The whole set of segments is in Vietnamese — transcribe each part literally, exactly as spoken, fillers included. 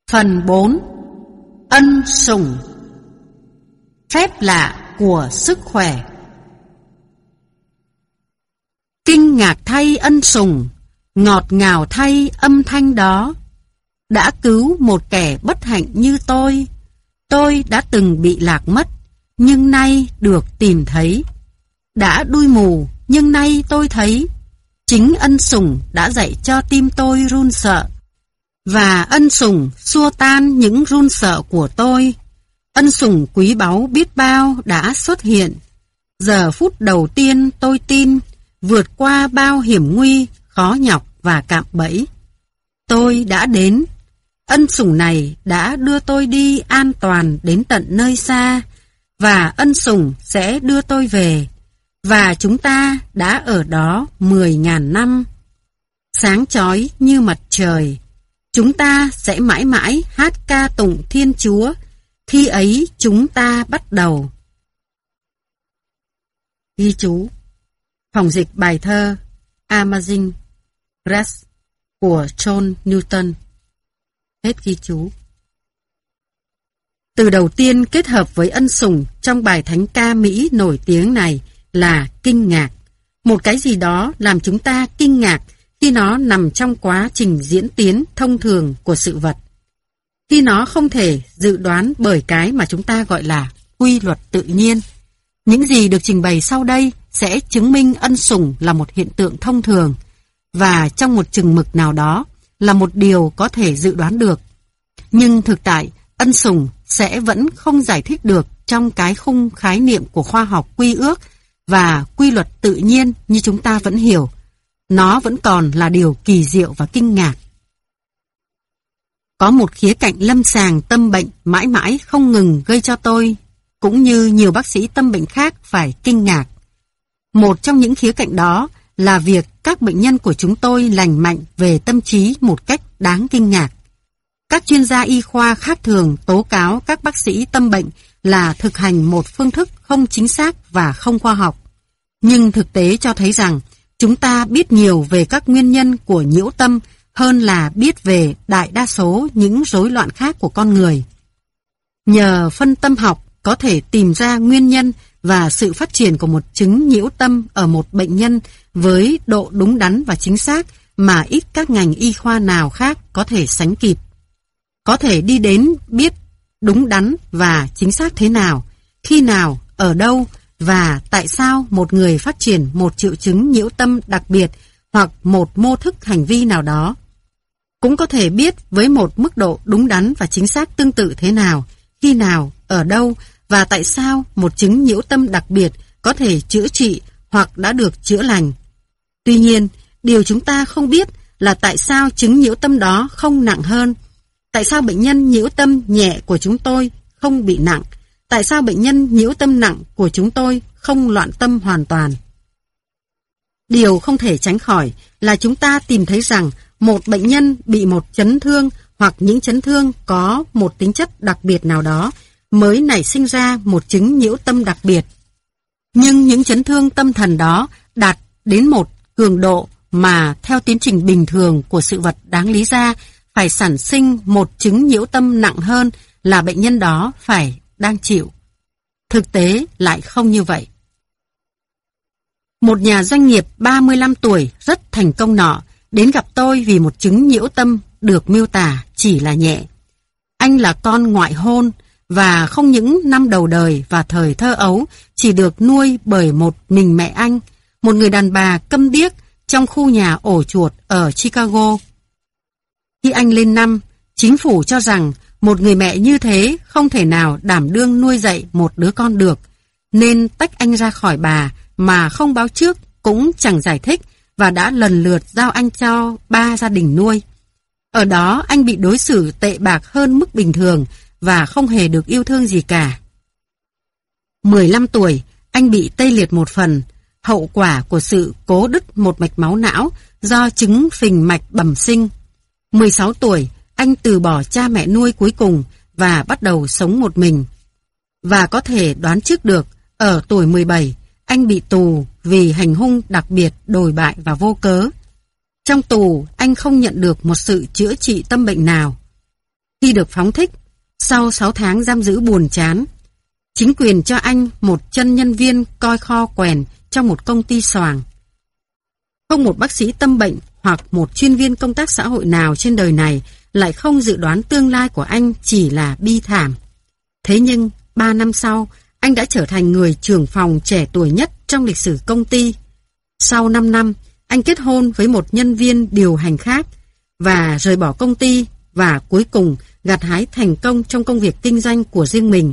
Phần bốn. Ân sủng. Phép lạ của sức khỏe. Kinh ngạc thay ân sủng, ngọt ngào thay âm thanh đó. Đã cứu một kẻ bất hạnh như tôi. Tôi đã từng bị lạc mất, nhưng nay được tìm thấy. Đã đuôi mù, nhưng nay tôi thấy. Chính ân sủng đã dạy cho tim tôi run sợ. Và ân sủng xua tan những run sợ của tôi. Ân sủng quý báu biết bao đã xuất hiện. Giờ phút đầu tiên tôi tin, vượt qua bao hiểm nguy, khó nhọc và cạm bẫy. Tôi đã đến. Ân sủng này đã đưa tôi đi an toàn đến tận nơi xa. Và ân sủng sẽ đưa tôi về. Và chúng ta đã ở đó mười ngàn năm. Sáng chói như mặt trời. Chúng ta sẽ mãi mãi hát ca tụng Thiên Chúa. Khi ấy chúng ta bắt đầu. Ghi chú. Phòng dịch bài thơ Amazing Grace của John Newton. Hết ghi chú. Từ đầu tiên kết hợp với ân sủng trong bài thánh ca Mỹ nổi tiếng này là kinh ngạc. Một cái gì đó làm chúng ta kinh ngạc khi nó nằm trong quá trình diễn tiến thông thường của sự vật. Khi nó không thể dự đoán bởi cái mà chúng ta gọi là quy luật tự nhiên. Những gì được trình bày sau đây sẽ chứng minh ân sủng là một hiện tượng thông thường và trong một chừng mực nào đó là một điều có thể dự đoán được. Nhưng thực tại, ân sủng sẽ vẫn không giải thích được trong cái khung khái niệm của khoa học quy ước và quy luật tự nhiên như chúng ta vẫn hiểu. Nó vẫn còn là điều kỳ diệu và kinh ngạc. Có một khía cạnh lâm sàng tâm bệnh mãi mãi không ngừng gây cho tôi, cũng như nhiều bác sĩ tâm bệnh khác phải kinh ngạc. Một trong những khía cạnh đó là việc các bệnh nhân của chúng tôi lành mạnh về tâm trí một cách đáng kinh ngạc. Các chuyên gia y khoa khác thường tố cáo các bác sĩ tâm bệnh là thực hành một phương thức không chính xác và không khoa học. Nhưng thực tế cho thấy rằng chúng ta biết nhiều về các nguyên nhân của nhiễu tâm hơn là biết về đại đa số những rối loạn khác của con người. Nhờ phân tâm học có thể tìm ra nguyên nhân và sự phát triển của một chứng nhiễu tâm ở một bệnh nhân với độ đúng đắn và chính xác mà ít các ngành y khoa nào khác có thể sánh kịp. Có thể đi đến biết đúng đắn và chính xác thế nào, khi nào, ở đâu và tại sao một người phát triển một triệu chứng nhiễu tâm đặc biệt hoặc một mô thức hành vi nào đó. Cũng có thể biết với một mức độ đúng đắn và chính xác tương tự thế nào, khi nào, ở đâu và tại sao một chứng nhiễu tâm đặc biệt có thể chữa trị hoặc đã được chữa lành. Tuy nhiên, điều chúng ta không biết là tại sao chứng nhiễu tâm đó không nặng hơn. Tại sao bệnh nhân nhiễu tâm nhẹ của chúng tôi không bị nặng? Tại sao bệnh nhân nhiễu tâm nặng của chúng tôi không loạn tâm hoàn toàn? Điều không thể tránh khỏi là chúng ta tìm thấy rằng một bệnh nhân bị một chấn thương hoặc những chấn thương có một tính chất đặc biệt nào đó mới nảy sinh ra một chứng nhiễu tâm đặc biệt. Nhưng những chấn thương tâm thần đó đạt đến một cường độ mà theo tiến trình bình thường của sự vật đáng lý ra phải sản sinh một chứng nhiễu tâm nặng hơn là bệnh nhân đó phải đang chịu. Thực tế lại không như vậy. Một nhà doanh nghiệp ba mươi lăm tuổi rất thành công nọ đến gặp tôi vì một chứng nhiễu tâm được miêu tả chỉ là nhẹ. Anh là con ngoại hôn và không những năm đầu đời và thời thơ ấu chỉ được nuôi bởi một mình mẹ anh, một người đàn bà câm điếc trong khu nhà ổ chuột ở Chicago. Khi anh lên năm, chính phủ cho rằng một người mẹ như thế không thể nào đảm đương nuôi dạy một đứa con được, nên tách anh ra khỏi bà mà không báo trước cũng chẳng giải thích và đã lần lượt giao anh cho ba gia đình nuôi. Ở đó anh bị đối xử tệ bạc hơn mức bình thường và không hề được yêu thương gì cả. mười lăm tuổi, anh bị tê liệt một phần, hậu quả của sự cố đứt một mạch máu não do chứng phình mạch bẩm sinh. mười sáu tuổi, anh từ bỏ cha mẹ nuôi cuối cùng và bắt đầu sống một mình. Và có thể đoán trước được, ở tuổi mười bảy, anh bị tù vì hành hung đặc biệt đồi bại và vô cớ. Trong tù, anh không nhận được một sự chữa trị tâm bệnh nào. Khi được phóng thích, sau sáu tháng giam giữ buồn chán, chính quyền cho anh một chân nhân viên coi kho quèn trong một công ty xoàng. Không một bác sĩ tâm bệnh hoặc một chuyên viên công tác xã hội nào trên đời này lại không dự đoán tương lai của anh chỉ là bi thảm. Thế nhưng, ba năm sau, anh đã trở thành người trưởng phòng trẻ tuổi nhất trong lịch sử công ty. Sau năm năm, anh kết hôn với một nhân viên điều hành khác và rời bỏ công ty và cuối cùng gặt hái thành công trong công việc kinh doanh của riêng mình,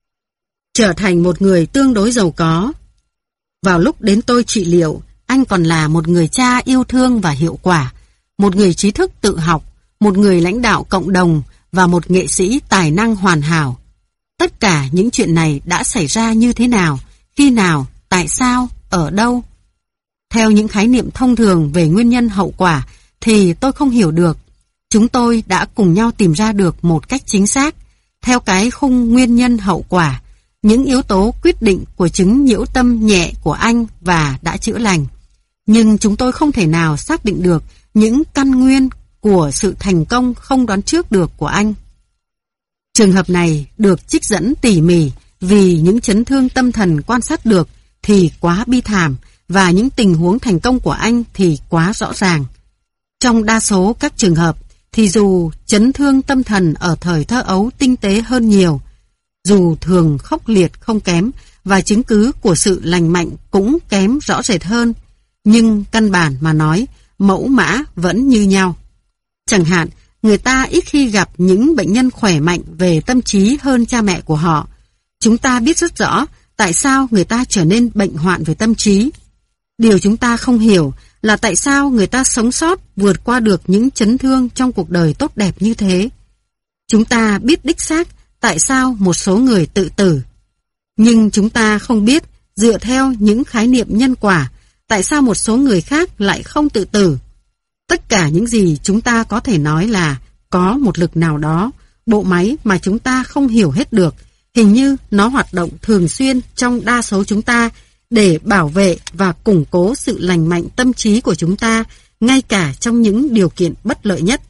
trở thành một người tương đối giàu có. Vào lúc đến tôi trị liệu, anh còn là một người cha yêu thương và hiệu quả, một người trí thức tự học, một người lãnh đạo cộng đồng và một nghệ sĩ tài năng hoàn hảo. Tất cả những chuyện này đã xảy ra như thế nào, khi nào, tại sao, ở đâu? Theo những khái niệm thông thường về nguyên nhân hậu quả thì tôi không hiểu được. Chúng tôi đã cùng nhau tìm ra được một cách chính xác, theo cái khung nguyên nhân hậu quả, những yếu tố quyết định của chứng nhiễu tâm nhẹ của anh và đã chữa lành. Nhưng chúng tôi không thể nào xác định được những căn nguyên của sự thành công không đoán trước được của anh. Trường hợp này được trích dẫn tỉ mỉ vì những chấn thương tâm thần quan sát được thì quá bi thảm và những tình huống thành công của anh thì quá rõ ràng. Trong đa số các trường hợp thì dù chấn thương tâm thần ở thời thơ ấu tinh tế hơn nhiều, dù thường khốc liệt không kém và chứng cứ của sự lành mạnh cũng kém rõ rệt hơn, nhưng căn bản mà nói, mẫu mã vẫn như nhau. Chẳng hạn, người ta ít khi gặp những bệnh nhân khỏe mạnh về tâm trí hơn cha mẹ của họ. Chúng ta biết rất rõ tại sao người ta trở nên bệnh hoạn về tâm trí. Điều chúng ta không hiểu là tại sao người ta sống sót vượt qua được những chấn thương trong cuộc đời tốt đẹp như thế. Chúng ta biết đích xác tại sao một số người tự tử. Nhưng chúng ta không biết, dựa theo những khái niệm nhân quả, tại sao một số người khác lại không tự tử. Tất cả những gì chúng ta có thể nói là có một lực nào đó, bộ máy mà chúng ta không hiểu hết được, hình như nó hoạt động thường xuyên trong đa số chúng ta để bảo vệ và củng cố sự lành mạnh tâm trí của chúng ta, ngay cả trong những điều kiện bất lợi nhất.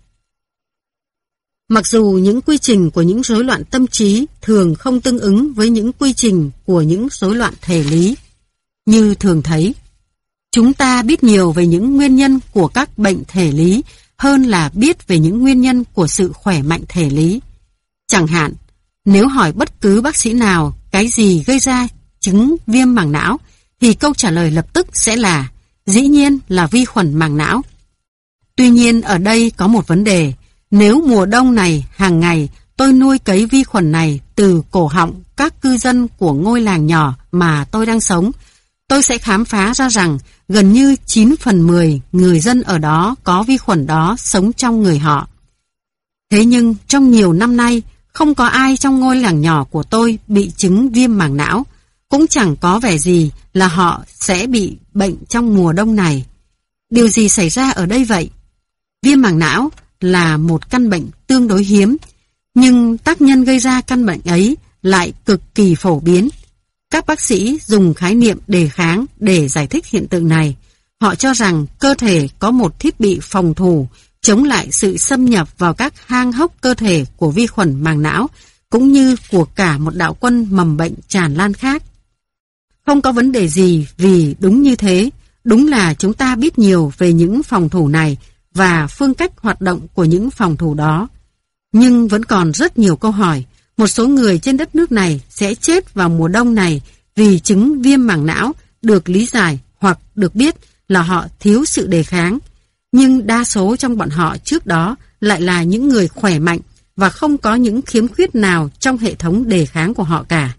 Mặc dù những quy trình của những rối loạn tâm trí thường không tương ứng với những quy trình của những rối loạn thể lý, như thường thấy, chúng ta biết nhiều về những nguyên nhân của các bệnh thể lý hơn là biết về những nguyên nhân của sự khỏe mạnh thể lý. Chẳng hạn, nếu hỏi bất cứ bác sĩ nào cái gì gây ra chứng viêm màng não, thì câu trả lời lập tức sẽ là dĩ nhiên là vi khuẩn màng não. Tuy nhiên ở đây có một vấn đề. Nếu mùa đông này hàng ngày tôi nuôi cấy vi khuẩn này từ cổ họng các cư dân của ngôi làng nhỏ mà tôi đang sống, tôi sẽ khám phá ra rằng gần như chín phần mười người dân ở đó có vi khuẩn đó sống trong người họ. Thế nhưng trong nhiều năm nay, không có ai trong ngôi làng nhỏ của tôi bị chứng viêm màng não, cũng chẳng có vẻ gì là họ sẽ bị bệnh trong mùa đông này. Điều gì xảy ra ở đây vậy? Viêm màng não là một căn bệnh tương đối hiếm, nhưng tác nhân gây ra căn bệnh ấy lại cực kỳ phổ biến. Các bác sĩ dùng khái niệm đề kháng để giải thích hiện tượng này. Họ cho rằng cơ thể có một thiết bị phòng thủ chống lại sự xâm nhập vào các hang hốc cơ thể của vi khuẩn màng não, cũng như của cả một đạo quân mầm bệnh tràn lan khác. Không có vấn đề gì vì đúng như thế, đúng là chúng ta biết nhiều về những phòng thủ này và phương cách hoạt động của những phòng thủ đó. Nhưng vẫn còn rất nhiều câu hỏi. Một số người trên đất nước này sẽ chết vào mùa đông này vì chứng viêm màng não, được lý giải hoặc được biết là họ thiếu sự đề kháng. Nhưng đa số trong bọn họ trước đó lại là những người khỏe mạnh và không có những khiếm khuyết nào trong hệ thống đề kháng của họ cả.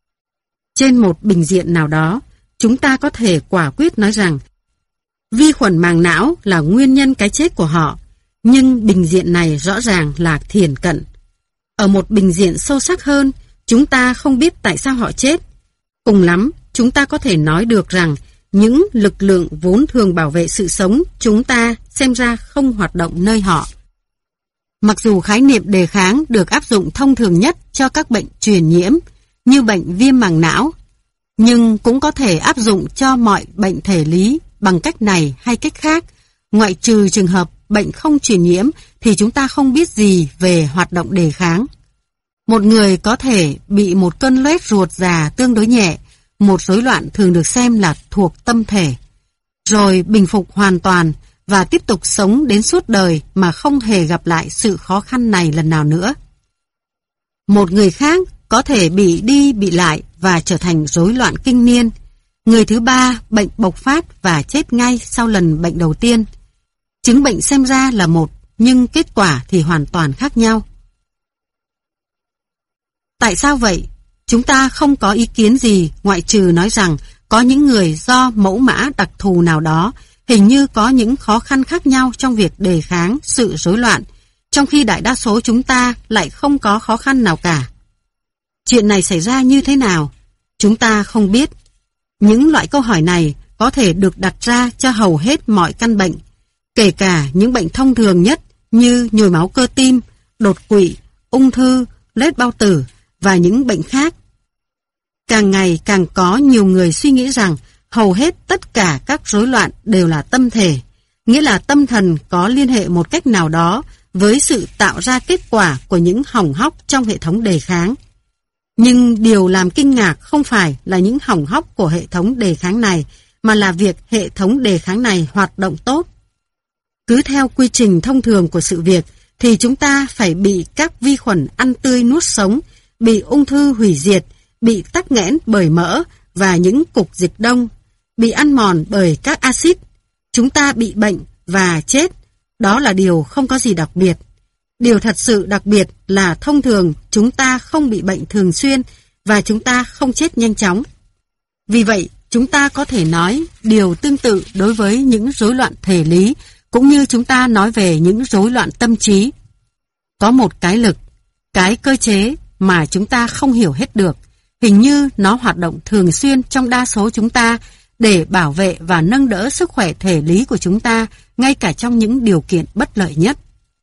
Trên một bình diện nào đó, chúng ta có thể quả quyết nói rằng vi khuẩn màng não là nguyên nhân cái chết của họ, nhưng bình diện này rõ ràng là thiển cận. Ở một bình diện sâu sắc hơn, chúng ta không biết tại sao họ chết. Cùng lắm, chúng ta có thể nói được rằng những lực lượng vốn thường bảo vệ sự sống chúng ta xem ra không hoạt động nơi họ. Mặc dù khái niệm đề kháng được áp dụng thông thường nhất cho các bệnh truyền nhiễm như bệnh viêm màng não, nhưng cũng có thể áp dụng cho mọi bệnh thể lý bằng cách này hay cách khác. Ngoại trừ trường hợp bệnh không truyền nhiễm thì chúng ta không biết gì về hoạt động đề kháng. Một người có thể bị một cơn loét ruột già tương đối nhẹ, một rối loạn thường được xem là thuộc tâm thể, rồi bình phục hoàn toàn và tiếp tục sống đến suốt đời mà không hề gặp lại sự khó khăn này lần nào nữa. Một người khác có thể bị đi bị lại và trở thành rối loạn kinh niên. Người thứ ba bệnh bộc phát và chết ngay sau lần bệnh đầu tiên. Chứng bệnh xem ra là một, nhưng kết quả thì hoàn toàn khác nhau. Tại sao vậy? Chúng ta không có ý kiến gì ngoại trừ nói rằng có những người do mẫu mã đặc thù nào đó hình như có những khó khăn khác nhau trong việc đề kháng sự rối loạn, trong khi đại đa số chúng ta lại không có khó khăn nào cả. Chuyện này xảy ra như thế nào? Chúng ta không biết. Những loại câu hỏi này có thể được đặt ra cho hầu hết mọi căn bệnh, kể cả những bệnh thông thường nhất như nhồi máu cơ tim, đột quỵ, ung thư, loét bao tử và những bệnh khác. Càng ngày càng có nhiều người suy nghĩ rằng hầu hết tất cả các rối loạn đều là tâm thể, nghĩa là tâm thần có liên hệ một cách nào đó với sự tạo ra kết quả của những hỏng hóc trong hệ thống đề kháng. Nhưng điều làm kinh ngạc không phải là những hỏng hóc của hệ thống đề kháng này, mà là việc hệ thống đề kháng này hoạt động tốt. Cứ theo quy trình thông thường của sự việc, thì chúng ta phải bị các vi khuẩn ăn tươi nuốt sống, bị ung thư hủy diệt, bị tắc nghẽn bởi mỡ và những cục dịch đông, bị ăn mòn bởi các axit. Chúng ta bị bệnh và chết. Đó là điều không có gì đặc biệt. Điều thật sự đặc biệt là thông thường chúng ta không bị bệnh thường xuyên và chúng ta không chết nhanh chóng. Vì vậy, chúng ta có thể nói điều tương tự đối với những rối loạn thể lý, cũng như chúng ta nói về những rối loạn tâm trí. Có một cái lực, cái cơ chế mà chúng ta không hiểu hết được. Hình như nó hoạt động thường xuyên trong đa số chúng ta để bảo vệ và nâng đỡ sức khỏe thể lý của chúng ta, ngay cả trong những điều kiện bất lợi nhất.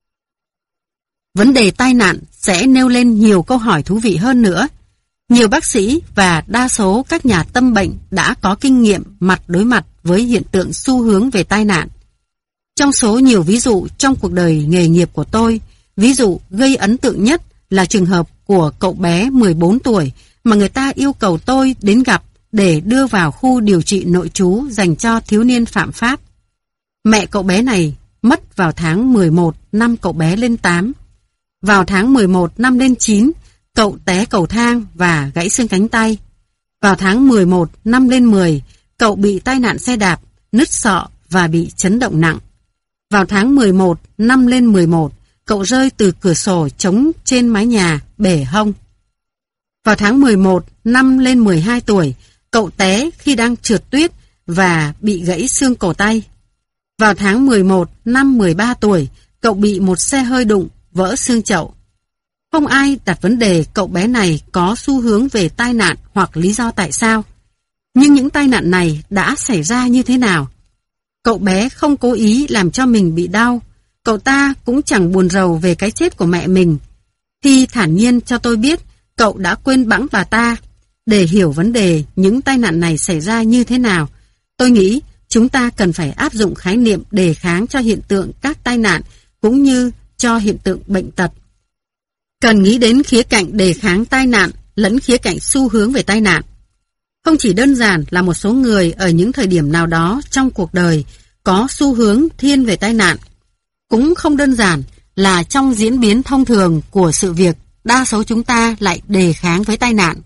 Vấn đề tai nạn sẽ nêu lên nhiều câu hỏi thú vị hơn nữa. Nhiều bác sĩ và đa số các nhà tâm bệnh đã có kinh nghiệm mặt đối mặt với hiện tượng xu hướng về tai nạn. Trong số nhiều ví dụ trong cuộc đời nghề nghiệp của tôi, ví dụ gây ấn tượng nhất là trường hợp của cậu bé mười bốn tuổi mà người ta yêu cầu tôi đến gặp để đưa vào khu điều trị nội trú dành cho thiếu niên phạm pháp. Mẹ cậu bé này mất vào tháng mười một năm cậu bé lên tám. Vào tháng mười một năm lên chín, cậu té cầu thang và gãy xương cánh tay. Vào tháng mười một năm lên mười, cậu bị tai nạn xe đạp, nứt sọ và bị chấn động nặng. Vào tháng mười một năm lên mười một, cậu rơi từ cửa sổ trống trên mái nhà, bể hông. Vào tháng mười một năm lên mười hai tuổi, cậu té khi đang trượt tuyết và bị gãy xương cổ tay. Vào tháng mười một năm mười ba tuổi, cậu bị một xe hơi đụng, vỡ xương chậu. Không ai đặt vấn đề cậu bé này có xu hướng về tai nạn hoặc lý do tại sao. Nhưng những tai nạn này đã xảy ra như thế nào? Cậu bé không cố ý làm cho mình bị đau. Cậu ta cũng chẳng buồn rầu về cái chết của mẹ mình. Khi thản nhiên cho tôi biết cậu đã quên bẵng bà ta. Để hiểu vấn đề những tai nạn này xảy ra như thế nào, tôi nghĩ chúng ta cần phải áp dụng khái niệm đề kháng cho hiện tượng các tai nạn cũng như cho hiện tượng bệnh tật. Cần nghĩ đến khía cạnh đề kháng tai nạn lẫn khía cạnh xu hướng về tai nạn. Không chỉ đơn giản là một số người ở những thời điểm nào đó trong cuộc đời có xu hướng thiên về tai nạn, cũng không đơn giản là trong diễn biến thông thường của sự việc, đa số chúng ta lại đề kháng với tai nạn.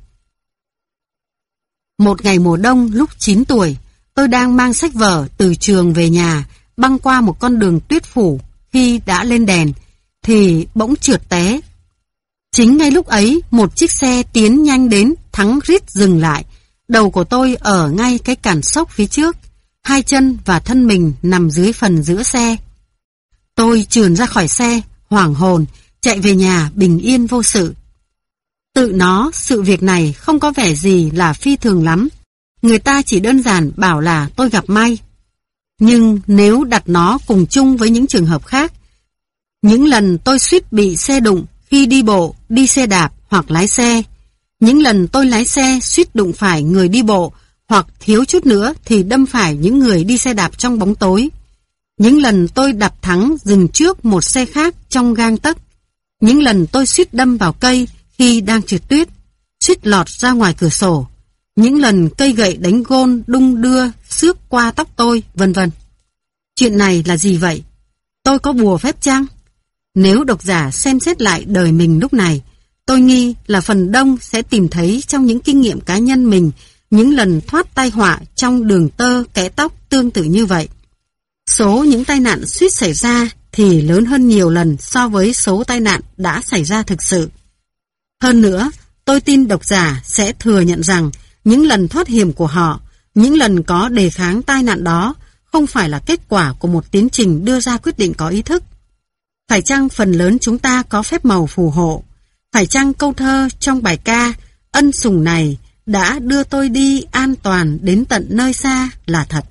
Một ngày mùa đông lúc chín tuổi, tôi đang mang sách vở từ trường về nhà, băng qua một con đường tuyết phủ. Khi đã lên đèn, thì bỗng trượt té. Chính ngay lúc ấy, một chiếc xe tiến nhanh đến, thắng rít dừng lại. Đầu của tôi ở ngay cái cản sốc phía trước, hai chân và thân mình nằm dưới phần giữa xe. Tôi trườn ra khỏi xe, hoảng hồn, chạy về nhà bình yên vô sự. Tự nó, sự việc này không có vẻ gì là phi thường lắm. Người ta chỉ đơn giản bảo là tôi gặp may. Nhưng nếu đặt nó cùng chung với những trường hợp khác, những lần tôi suýt bị xe đụng khi đi bộ, đi xe đạp hoặc lái xe, những lần tôi lái xe suýt đụng phải người đi bộ hoặc thiếu chút nữa thì đâm phải những người đi xe đạp trong bóng tối, Những lần tôi đạp thắng dừng trước một xe khác trong gang tấc. Những lần tôi suýt đâm vào cây khi đang trượt tuyết, suýt lọt ra ngoài cửa sổ. Những lần cây gậy đánh gôn đung đưa xước qua tóc tôi, vân vân. Chuyện này là gì vậy? Tôi có bùa phép chăng? Nếu độc giả xem xét lại đời mình lúc này, tôi nghi là phần đông sẽ tìm thấy trong những kinh nghiệm cá nhân mình những lần thoát tai họa trong đường tơ kẽ tóc tương tự như vậy. Số những tai nạn suýt xảy ra thì lớn hơn nhiều lần so với số tai nạn đã xảy ra thực sự. Hơn nữa, tôi tin độc giả sẽ thừa nhận rằng những lần thoát hiểm của họ, những lần có đề kháng tai nạn đó không phải là kết quả của một tiến trình đưa ra quyết định có ý thức. Phải chăng phần lớn chúng ta có phép màu phù hộ? Phải chăng câu thơ trong bài ca ân sủng này đã đưa tôi đi an toàn đến tận nơi xa là thật?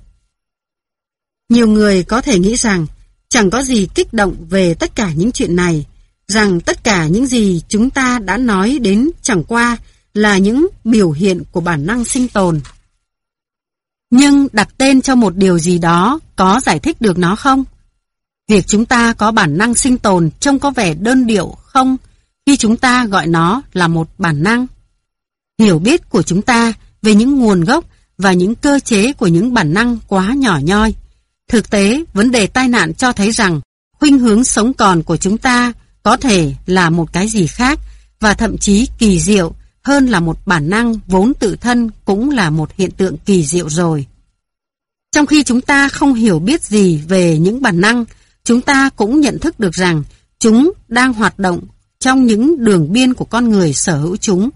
Nhiều người có thể nghĩ rằng chẳng có gì kích động về tất cả những chuyện này, rằng tất cả những gì chúng ta đã nói đến chẳng qua là những biểu hiện của bản năng sinh tồn. Nhưng đặt tên cho một điều gì đó có giải thích được nó không? Việc chúng ta có bản năng sinh tồn trông có vẻ đơn điệu không khi chúng ta gọi nó là một bản năng? Hiểu biết của chúng ta về những nguồn gốc và những cơ chế của những bản năng quá nhỏ nhoi. Thực tế, vấn đề tai nạn cho thấy rằng khuynh hướng sống còn của chúng ta có thể là một cái gì khác và thậm chí kỳ diệu hơn là một bản năng vốn tự thân cũng là một hiện tượng kỳ diệu rồi. Trong khi chúng ta không hiểu biết gì về những bản năng, chúng ta cũng nhận thức được rằng chúng đang hoạt động trong những đường biên của con người sở hữu chúng.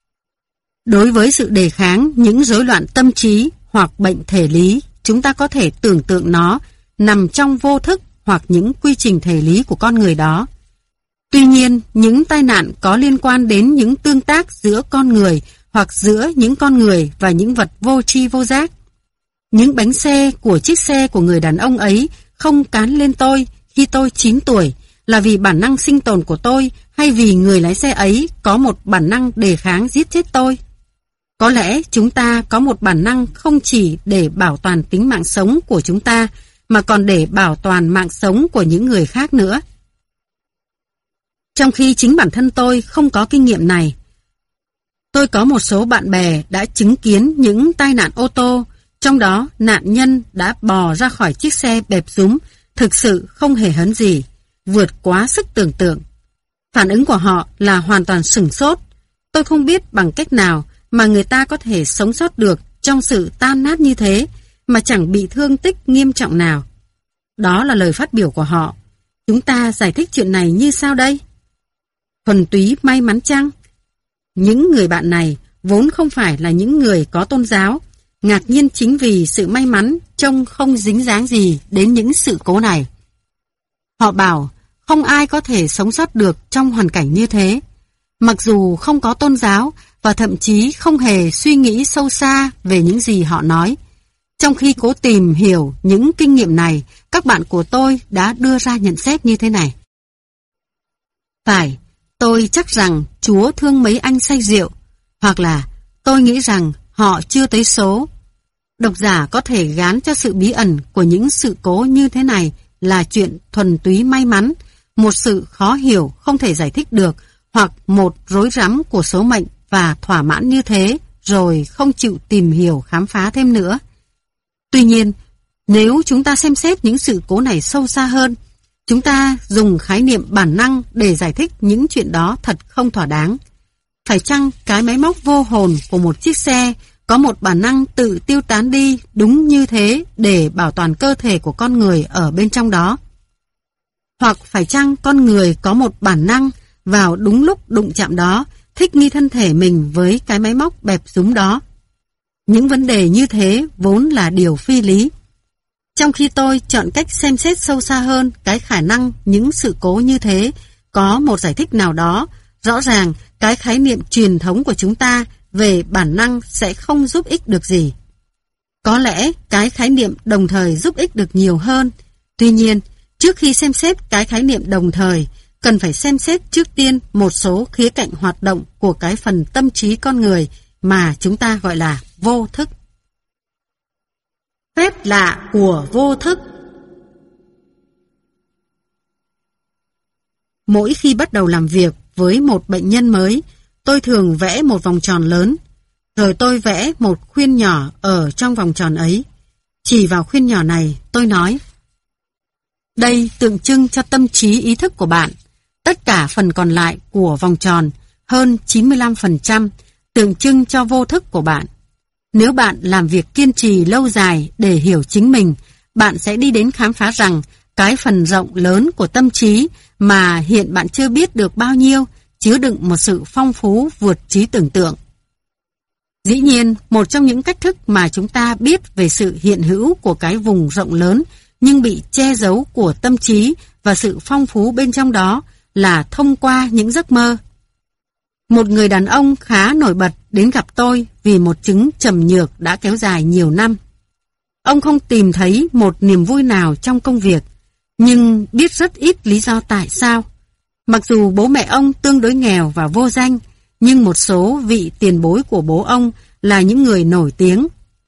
Đối với sự đề kháng những rối loạn tâm trí hoặc bệnh thể lý, chúng ta có thể tưởng tượng nó nằm trong vô thức hoặc những quy trình thể lý của con người đó. Tuy nhiên, những tai nạn có liên quan đến những tương tác giữa con người hoặc giữa những con người và những vật vô tri vô giác. Những bánh xe của chiếc xe của người đàn ông ấy không cán lên tôi khi tôi chín tuổi là vì bản năng sinh tồn của tôi hay vì người lái xe ấy có một bản năng đề kháng giết chết tôi? Có lẽ chúng ta có một bản năng không chỉ để bảo toàn tính mạng sống của chúng ta mà còn để bảo toàn mạng sống của những người khác nữa. Trong khi chính bản thân tôi không có kinh nghiệm này, tôi có một số bạn bè đã chứng kiến những tai nạn ô tô, trong đó nạn nhân đã bò ra khỏi chiếc xe bẹp rúm, thực sự không hề hấn gì, vượt quá sức tưởng tượng. Phản ứng của họ là hoàn toàn sửng sốt. Tôi không biết bằng cách nào mà người ta có thể sống sót được trong sự tan nát như thế mà chẳng bị thương tích nghiêm trọng nào. Đó là lời phát biểu của họ. Chúng ta giải thích chuyện này như sao đây? Thuần túy may mắn chăng? Những người bạn này vốn không phải là những người có tôn giáo, ngạc nhiên chính vì sự may mắn trông không dính dáng gì đến những sự cố này. Họ bảo không ai có thể sống sót được trong hoàn cảnh như thế. Mặc dù không có tôn giáo và thậm chí không hề suy nghĩ sâu xa về những gì họ nói. Trong khi cố tìm hiểu những kinh nghiệm này, các bạn của tôi đã đưa ra nhận xét như thế này. Phải, tôi chắc rằng Chúa thương mấy anh say rượu, hoặc là tôi nghĩ rằng họ chưa tới số. Độc giả có thể gán cho sự bí ẩn của những sự cố như thế này là chuyện thuần túy may mắn, một sự khó hiểu không thể giải thích được, hoặc một rối rắm của số mệnh và thỏa mãn như thế rồi không chịu tìm hiểu khám phá thêm nữa. Tuy nhiên, nếu chúng ta xem xét những sự cố này sâu xa hơn, chúng ta dùng khái niệm bản năng để giải thích những chuyện đó thật không thỏa đáng. Phải chăng cái máy móc vô hồn của một chiếc xe có một bản năng tự tiêu tán đi đúng như thế để bảo toàn cơ thể của con người ở bên trong đó? Hoặc phải chăng con người có một bản năng vào đúng lúc đụng chạm đó thích nghi thân thể mình với cái máy móc bẹp rúm đó? Những vấn đề như thế vốn là điều phi lý. Trong khi tôi chọn cách xem xét sâu xa hơn cái khả năng những sự cố như thế có một giải thích nào đó, rõ ràng cái khái niệm truyền thống của chúng ta về bản năng sẽ không giúp ích được gì. Có lẽ cái khái niệm đồng thời giúp ích được nhiều hơn. Tuy nhiên, trước khi xem xét cái khái niệm đồng thời, cần phải xem xét trước tiên một số khía cạnh hoạt động của cái phần tâm trí con người mà chúng ta gọi là vô thức. Phép lạ của vô thức. Mỗi khi bắt đầu làm việc với một bệnh nhân mới, tôi thường vẽ một vòng tròn lớn, rồi tôi vẽ một khuyên nhỏ ở trong vòng tròn ấy. Chỉ vào khuyên nhỏ này, tôi nói: đây tượng trưng cho tâm trí ý thức của bạn. Tất cả phần còn lại của vòng tròn, hơn chín mươi lăm phần trăm, tượng trưng cho vô thức của bạn. Nếu bạn làm việc kiên trì lâu dài để hiểu chính mình, bạn sẽ đi đến khám phá rằng cái phần rộng lớn của tâm trí mà hiện bạn chưa biết được bao nhiêu, chứa đựng một sự phong phú vượt trí tưởng tượng. Dĩ nhiên, một trong những cách thức mà chúng ta biết về sự hiện hữu của cái vùng rộng lớn nhưng bị che giấu của tâm trí và sự phong phú bên trong đó là thông qua những giấc mơ. Một người đàn ông khá nổi bật đến gặp tôi vì một chứng trầm nhược đã kéo dài nhiều năm. Ông không tìm thấy một niềm vui nào trong công việc, nhưng biết rất ít lý do tại sao. Mặc dù bố mẹ ông tương đối nghèo và vô danh, nhưng một số vị tiền bối của bố ông là những người nổi tiếng.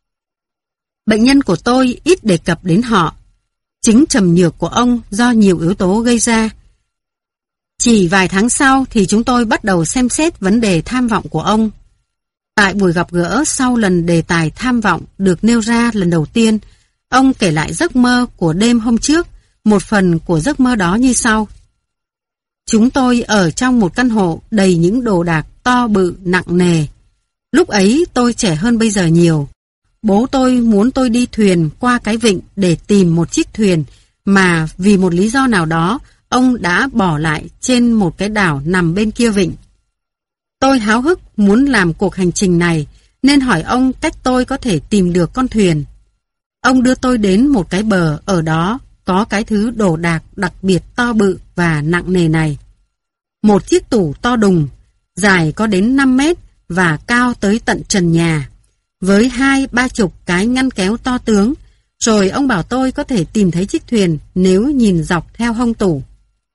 Bệnh nhân của tôi ít đề cập đến họ. Chứng trầm nhược của ông do nhiều yếu tố gây ra. Chỉ vài tháng sau thì chúng tôi bắt đầu xem xét vấn đề tham vọng của ông. Tại buổi gặp gỡ sau lần đề tài tham vọng được nêu ra lần đầu tiên, ông kể lại giấc mơ của đêm hôm trước. Một phần của giấc mơ đó như sau: chúng tôi ở trong một căn hộ đầy những đồ đạc to bự nặng nề. Lúc ấy tôi trẻ hơn bây giờ nhiều. Bố tôi muốn tôi đi thuyền qua cái vịnh để tìm một chiếc thuyền mà vì một lý do nào đó ông đã bỏ lại trên một cái đảo nằm bên kia vịnh. Tôi háo hức muốn làm cuộc hành trình này nên hỏi ông cách tôi có thể tìm được con thuyền. Ông đưa tôi đến một cái bờ, ở đó có cái thứ đồ đạc đặc biệt to bự và nặng nề này. Một chiếc tủ to đùng, dài có đến năm mét và cao tới tận trần nhà, với hai ba chục cái ngăn kéo to tướng, rồi ông bảo tôi có thể tìm thấy chiếc thuyền nếu nhìn dọc theo hông tủ.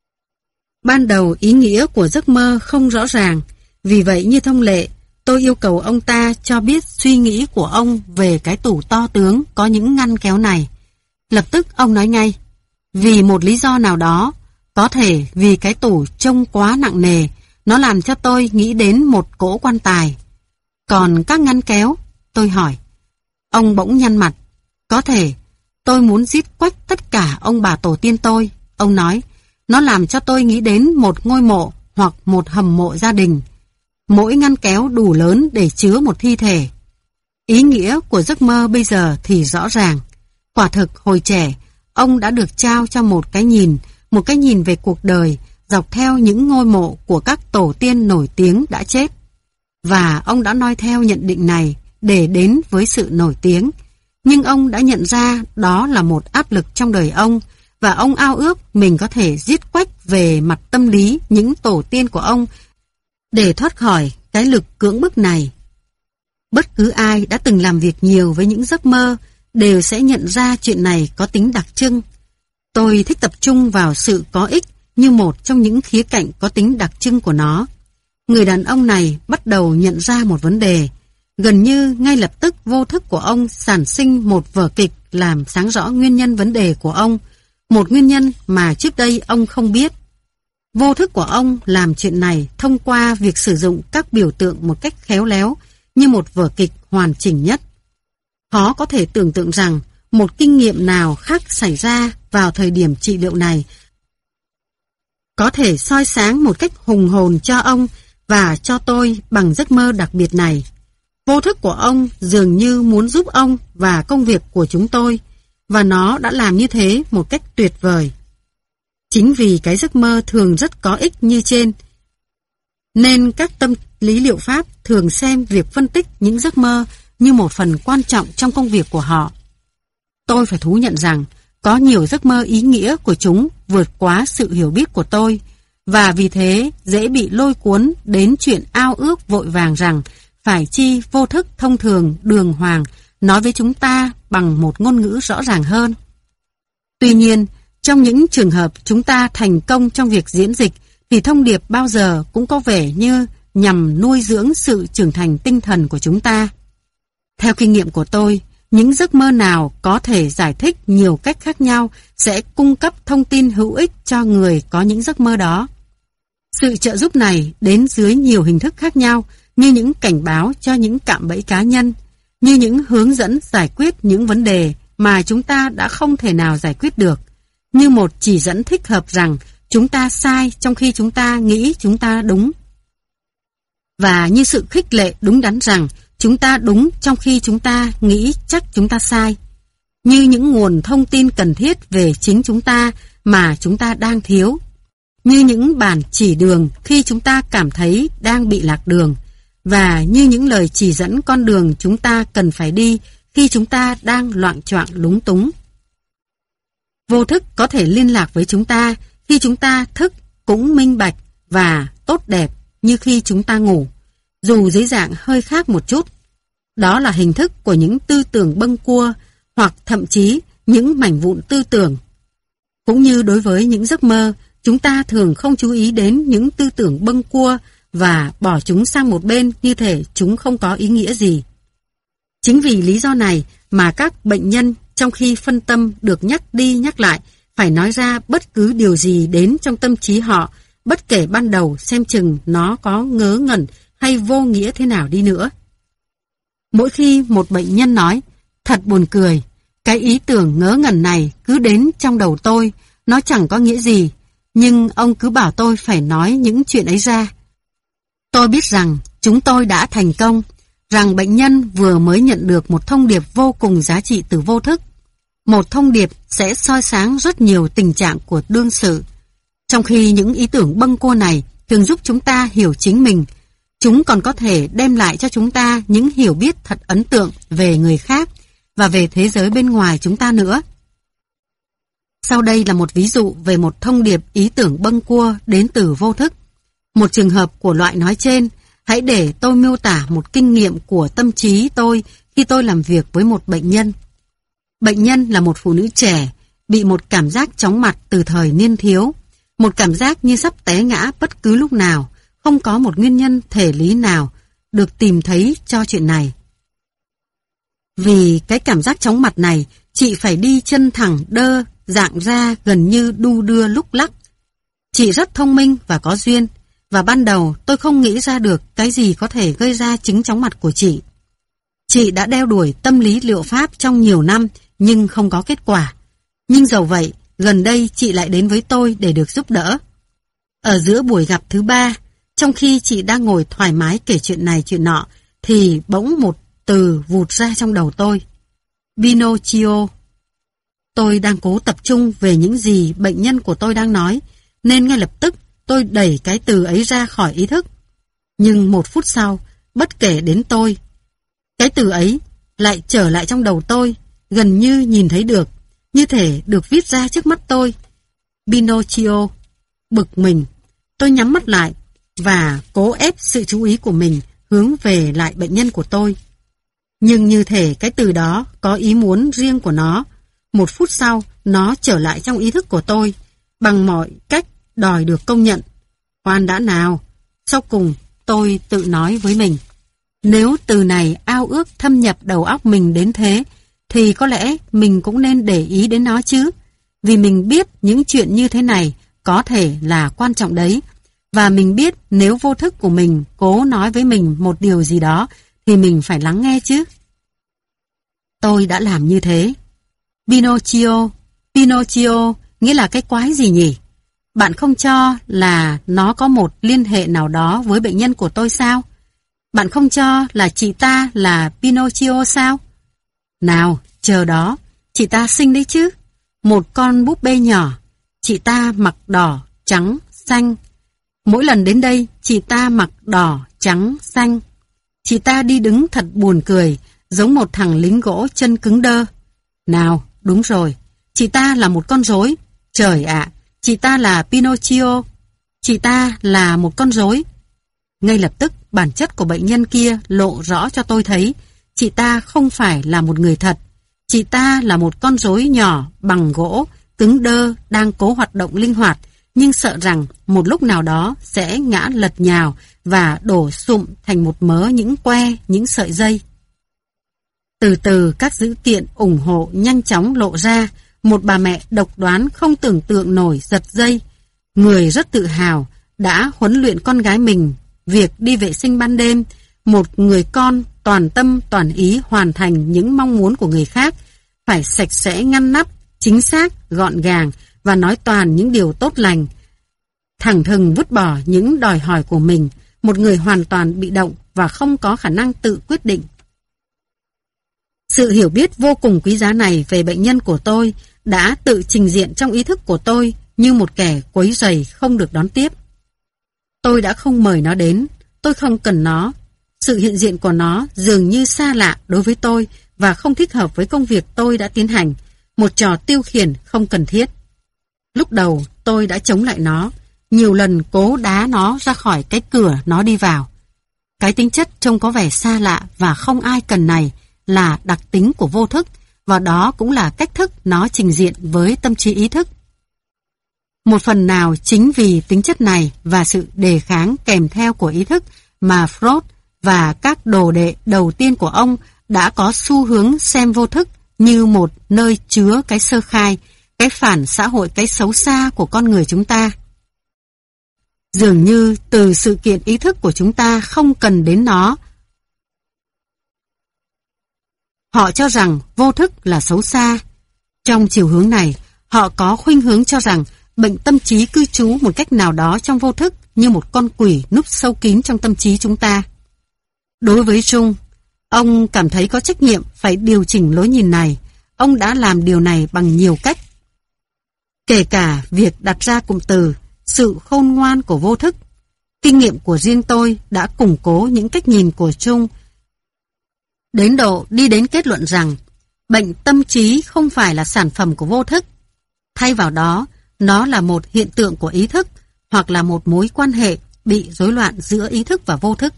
Ban đầu ý nghĩa của giấc mơ không rõ ràng, vì vậy như thông lệ, tôi yêu cầu ông ta cho biết suy nghĩ của ông về cái tủ to tướng có những ngăn kéo này. Lập tức ông nói ngay: vì một lý do nào đó, có thể vì cái tủ trông quá nặng nề, nó làm cho tôi nghĩ đến một cỗ quan tài. Còn các ngăn kéo? Tôi hỏi. Ông bỗng nhăn mặt. Có thể, tôi muốn giết quách tất cả ông bà tổ tiên tôi. Ông nói, nó làm cho tôi nghĩ đến một ngôi mộ hoặc một hầm mộ gia đình. Mỗi ngăn kéo đủ lớn để chứa một thi thể. Ý nghĩa của giấc mơ bây giờ thì rõ ràng. Quả thực hồi trẻ, ông đã được trao cho một cái nhìn, một cái nhìn về cuộc đời, dọc theo những ngôi mộ của các tổ tiên nổi tiếng đã chết. Và ông đã noi theo nhận định này để đến với sự nổi tiếng. Nhưng ông đã nhận ra đó là một áp lực trong đời ông, và ông ao ước mình có thể giết quách về mặt tâm lý những tổ tiên của ông để thoát khỏi cái lực cưỡng bức này. Bất cứ ai đã từng làm việc nhiều với những giấc mơ đều sẽ nhận ra chuyện này có tính đặc trưng. Tôi thích tập trung vào sự có ích như một trong những khía cạnh có tính đặc trưng của nó. Người đàn ông này bắt đầu nhận ra một vấn đề. Gần như ngay lập tức vô thức của ông sản sinh một vở kịch làm sáng rõ nguyên nhân vấn đề của ông, một nguyên nhân mà trước đây ông không biết. Vô thức của ông làm chuyện này thông qua việc sử dụng các biểu tượng một cách khéo léo như một vở kịch hoàn chỉnh nhất. Khó có thể tưởng tượng rằng một kinh nghiệm nào khác xảy ra vào thời điểm trị liệu này có thể soi sáng một cách hùng hồn cho ông và cho tôi bằng giấc mơ đặc biệt này. Vô thức của ông dường như muốn giúp ông và công việc của chúng tôi, và nó đã làm như thế một cách tuyệt vời. Chính vì cái giấc mơ thường rất có ích như trên, nên các tâm lý liệu pháp thường xem việc phân tích những giấc mơ như một phần quan trọng trong công việc của họ. Tôi phải thú nhận rằng có nhiều giấc mơ ý nghĩa của chúng vượt quá sự hiểu biết của tôi, và vì thế dễ bị lôi cuốn đến chuyện ao ước vội vàng rằng phải chi vô thức thông thường đường hoàng nói với chúng ta bằng một ngôn ngữ rõ ràng hơn. Tuy nhiên, trong những trường hợp chúng ta thành công trong việc diễn dịch thì thông điệp bao giờ cũng có vẻ như nhằm nuôi dưỡng sự trưởng thành tinh thần của chúng ta. Theo kinh nghiệm của tôi, những giấc mơ nào có thể giải thích nhiều cách khác nhau sẽ cung cấp thông tin hữu ích cho người có những giấc mơ đó. Sự trợ giúp này đến dưới nhiều hình thức khác nhau, như những cảnh báo cho những cạm bẫy cá nhân, như những hướng dẫn giải quyết những vấn đề mà chúng ta đã không thể nào giải quyết được, như một chỉ dẫn thích hợp rằng chúng ta sai trong khi chúng ta nghĩ chúng ta đúng, và như sự khích lệ đúng đắn rằng chúng ta đúng trong khi chúng ta nghĩ chắc chúng ta sai, như những nguồn thông tin cần thiết về chính chúng ta mà chúng ta đang thiếu, như những bản chỉ đường khi chúng ta cảm thấy đang bị lạc đường, và như những lời chỉ dẫn con đường chúng ta cần phải đi khi chúng ta đang loạng choạng lúng túng. Vô thức có thể liên lạc với chúng ta khi chúng ta thức cũng minh bạch và tốt đẹp như khi chúng ta ngủ, dù dưới dạng hơi khác một chút. Đó là hình thức của những tư tưởng bâng cua hoặc thậm chí những mảnh vụn tư tưởng. Cũng như đối với những giấc mơ, chúng ta thường không chú ý đến những tư tưởng bâng cua và bỏ chúng sang một bên như thể chúng không có ý nghĩa gì. Chính vì lý do này mà các bệnh nhân trong khi phân tâm được nhắc đi nhắc lại phải nói ra bất cứ điều gì đến trong tâm trí họ, bất kể ban đầu xem chừng nó có ngớ ngẩn hay vô nghĩa thế nào đi nữa. Mỗi khi một bệnh nhân nói, thật buồn cười, cái ý tưởng ngớ ngẩn này cứ đến trong đầu tôi, nó chẳng có nghĩa gì, nhưng ông cứ bảo tôi phải nói những chuyện ấy ra. Tôi biết rằng chúng tôi đã thành công, rằng bệnh nhân vừa mới nhận được một thông điệp vô cùng giá trị từ vô thức. Một thông điệp sẽ soi sáng rất nhiều tình trạng của đương sự. Trong khi những ý tưởng bâng cua này thường giúp chúng ta hiểu chính mình, chúng còn có thể đem lại cho chúng ta những hiểu biết thật ấn tượng về người khác và về thế giới bên ngoài chúng ta nữa. Sau đây là một ví dụ về một thông điệp ý tưởng bâng cua đến từ vô thức. Một trường hợp của loại nói trên, hãy để tôi miêu tả một kinh nghiệm của tâm trí tôi khi tôi làm việc với một bệnh nhân. Bệnh nhân là một phụ nữ trẻ, bị một cảm giác chóng mặt từ thời niên thiếu, một cảm giác như sắp té ngã bất cứ lúc nào, không có một nguyên nhân thể lý nào được tìm thấy cho chuyện này. Vì cái cảm giác chóng mặt này, chị phải đi chân thẳng đơ, dạng ra gần như đu đưa lúc lắc. Chị rất thông minh và có duyên, và ban đầu tôi không nghĩ ra được cái gì có thể gây ra chứng chóng mặt của chị. Chị đã đeo đuổi tâm lý liệu pháp trong nhiều năm nhưng không có kết quả. Nhưng dầu vậy, gần đây chị lại đến với tôi để được giúp đỡ. Ở giữa buổi gặp thứ ba, trong khi chị đang ngồi thoải mái kể chuyện này chuyện nọ, thì bỗng một từ vụt ra trong đầu tôi. Pinocchio. Tôi đang cố tập trung về những gì bệnh nhân của tôi đang nói, nên ngay lập tức tôi đẩy cái từ ấy ra khỏi ý thức. Nhưng một phút sau, bất kể đến tôi, cái từ ấy lại trở lại trong đầu tôi, gần như nhìn thấy được, như thể được viết ra trước mắt tôi. Pinocchio. Bực mình, tôi nhắm mắt lại và cố ép sự chú ý của mình hướng về lại bệnh nhân của tôi. Nhưng như thể cái từ đó có ý muốn riêng của nó, một phút sau nó trở lại trong ý thức của tôi, bằng mọi cách đòi được công nhận. Khoan đã nào, sau cùng tôi tự nói với mình, nếu từ này ao ước thâm nhập đầu óc mình đến thế, thì có lẽ mình cũng nên để ý đến nó chứ, vì mình biết những chuyện như thế này có thể là quan trọng đấy, và mình biết nếu vô thức của mình cố nói với mình một điều gì đó, thì mình phải lắng nghe chứ. Tôi đã làm như thế. Pinocchio, Pinocchio nghĩa là cái quái gì nhỉ? Bạn không cho là nó có một liên hệ nào đó với bệnh nhân của tôi sao? Bạn không cho là chị ta là Pinocchio sao? Nào, chờ đó, chị ta xinh đấy chứ. Một con búp bê nhỏ, chị ta mặc đỏ, trắng, xanh. Mỗi lần đến đây, chị ta mặc đỏ, trắng, xanh. Chị ta đi đứng thật buồn cười, giống một thằng lính gỗ chân cứng đơ. Nào, đúng rồi, chị ta là một con rối. Trời ạ, chị ta là Pinocchio. Chị ta là một con rối. Ngay lập tức, bản chất của bệnh nhân kia lộ rõ cho tôi thấy, chị ta không phải là một người thật. Chị ta là một con rối nhỏ bằng gỗ, cứng đơ, đang cố hoạt động linh hoạt, nhưng sợ rằng một lúc nào đó sẽ ngã lật nhào và đổ sụm thành một mớ những que, những sợi dây. Từ từ các dữ kiện ủng hộ nhanh chóng lộ ra, một bà mẹ độc đoán không tưởng tượng nổi giật dây, người rất tự hào đã huấn luyện con gái mình việc đi vệ sinh ban đêm, một người con toàn tâm toàn ý hoàn thành những mong muốn của người khác, phải sạch sẽ ngăn nắp, chính xác, gọn gàng và nói toàn những điều tốt lành, thẳng thừng vứt bỏ những đòi hỏi của mình, một người hoàn toàn bị động và không có khả năng tự quyết định. Sự hiểu biết vô cùng quý giá này về bệnh nhân của tôi đã tự trình diện trong ý thức của tôi như một kẻ quấy rầy không được đón tiếp. Tôi đã không mời nó đến, tôi không cần nó. Sự hiện diện của nó dường như xa lạ đối với tôi và không thích hợp với công việc tôi đã tiến hành, một trò tiêu khiển không cần thiết. Lúc đầu tôi đã chống lại nó, nhiều lần cố đá nó ra khỏi cái cửa nó đi vào. Cái tính chất trông có vẻ xa lạ và không ai cần này là đặc tính của vô thức, và đó cũng là cách thức nó trình diện với tâm trí ý thức. Một phần nào chính vì tính chất này và sự đề kháng kèm theo của ý thức mà Freud và các đồ đệ đầu tiên của ông đã có xu hướng xem vô thức như một nơi chứa cái sơ khai, cái phản xã hội, cái xấu xa của con người chúng ta. Dường như từ sự kiện ý thức của chúng ta không cần đến nó. Họ cho rằng vô thức là xấu xa. Trong chiều hướng này, họ có khuynh hướng cho rằng bệnh tâm trí cư trú một cách nào đó trong vô thức như một con quỷ núp sâu kín trong tâm trí chúng ta. Đối với Jung, ông cảm thấy có trách nhiệm phải điều chỉnh lối nhìn này. Ông đã làm điều này bằng nhiều cách. Kể cả việc đặt ra cụm từ sự khôn ngoan của vô thức. Kinh nghiệm của riêng tôi đã củng cố những cách nhìn của Jung đến độ đi đến kết luận rằng bệnh tâm trí không phải là sản phẩm của vô thức. Thay vào đó, nó là một hiện tượng của ý thức hoặc là một mối quan hệ bị rối loạn giữa ý thức và vô thức.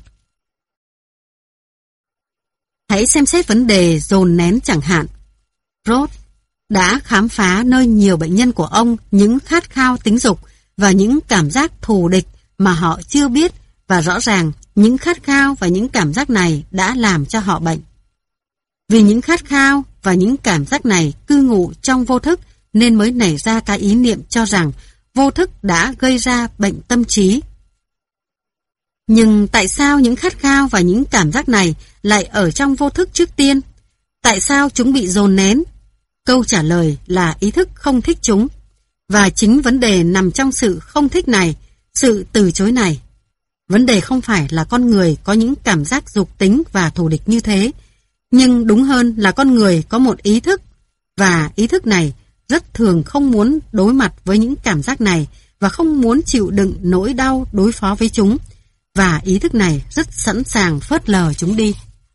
Hãy xem xét vấn đề dồn nén chẳng hạn. Freud đã khám phá nơi nhiều bệnh nhân của ông những khát khao tính dục và những cảm giác thù địch mà họ chưa biết, và rõ ràng những khát khao và những cảm giác này đã làm cho họ bệnh. Vì những khát khao và những cảm giác này cư ngụ trong vô thức nên mới nảy ra cái ý niệm cho rằng vô thức đã gây ra bệnh tâm trí. Nhưng tại sao những khát khao và những cảm giác này lại ở trong vô thức trước tiên? Tại sao chúng bị dồn nén? Câu trả lời là ý thức không thích chúng. Và chính vấn đề nằm trong sự không thích này, sự từ chối này. Vấn đề không phải là con người có những cảm giác dục tính và thù địch như thế, nhưng đúng hơn là con người có một ý thức, và ý thức này rất thường không muốn đối mặt với những cảm giác này và không muốn chịu đựng nỗi đau đối phó với chúng, và ý thức này rất sẵn sàng phớt lờ chúng đi.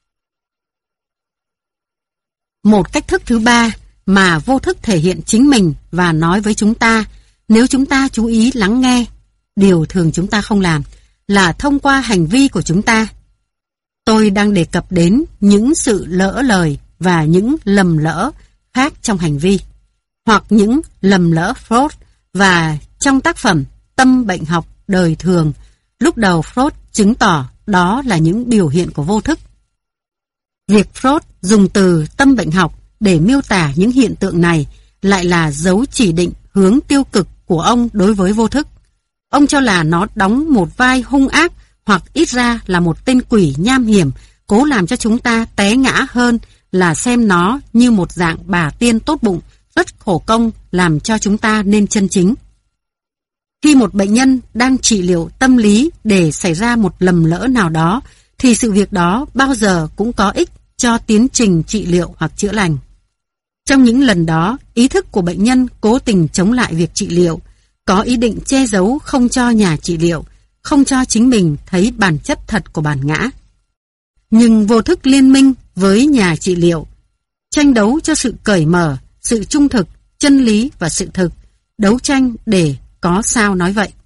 Một cách thức thứ ba mà vô thức thể hiện chính mình và nói với chúng ta, nếu chúng ta chú ý lắng nghe, điều thường chúng ta không làm, là thông qua hành vi của chúng ta. Tôi đang đề cập đến những sự lỡ lời và những lầm lỡ khác trong hành vi, hoặc những lầm lỡ Freud, và trong tác phẩm Tâm bệnh học đời thường, lúc đầu Freud chứng tỏ đó là những biểu hiện của vô thức. Việc Freud dùng từ tâm bệnh học để miêu tả những hiện tượng này lại là dấu chỉ định hướng tiêu cực của ông đối với vô thức. Ông cho là nó đóng một vai hung ác, hoặc ít ra là một tên quỷ nham hiểm, cố làm cho chúng ta té ngã hơn là xem nó như một dạng bà tiên tốt bụng, rất khổ công làm cho chúng ta nên chân chính. Khi một bệnh nhân đang trị liệu tâm lý để xảy ra một lầm lỡ nào đó, thì sự việc đó bao giờ cũng có ích cho tiến trình trị liệu hoặc chữa lành. Trong những lần đó, ý thức của bệnh nhân cố tình chống lại việc trị liệu, có ý định che giấu không cho nhà trị liệu, không cho chính mình thấy bản chất thật của bản ngã. Nhưng vô thức liên minh với nhà trị liệu, tranh đấu cho sự cởi mở, sự trung thực, chân lý và sự thực, đấu tranh để có sao nói vậy.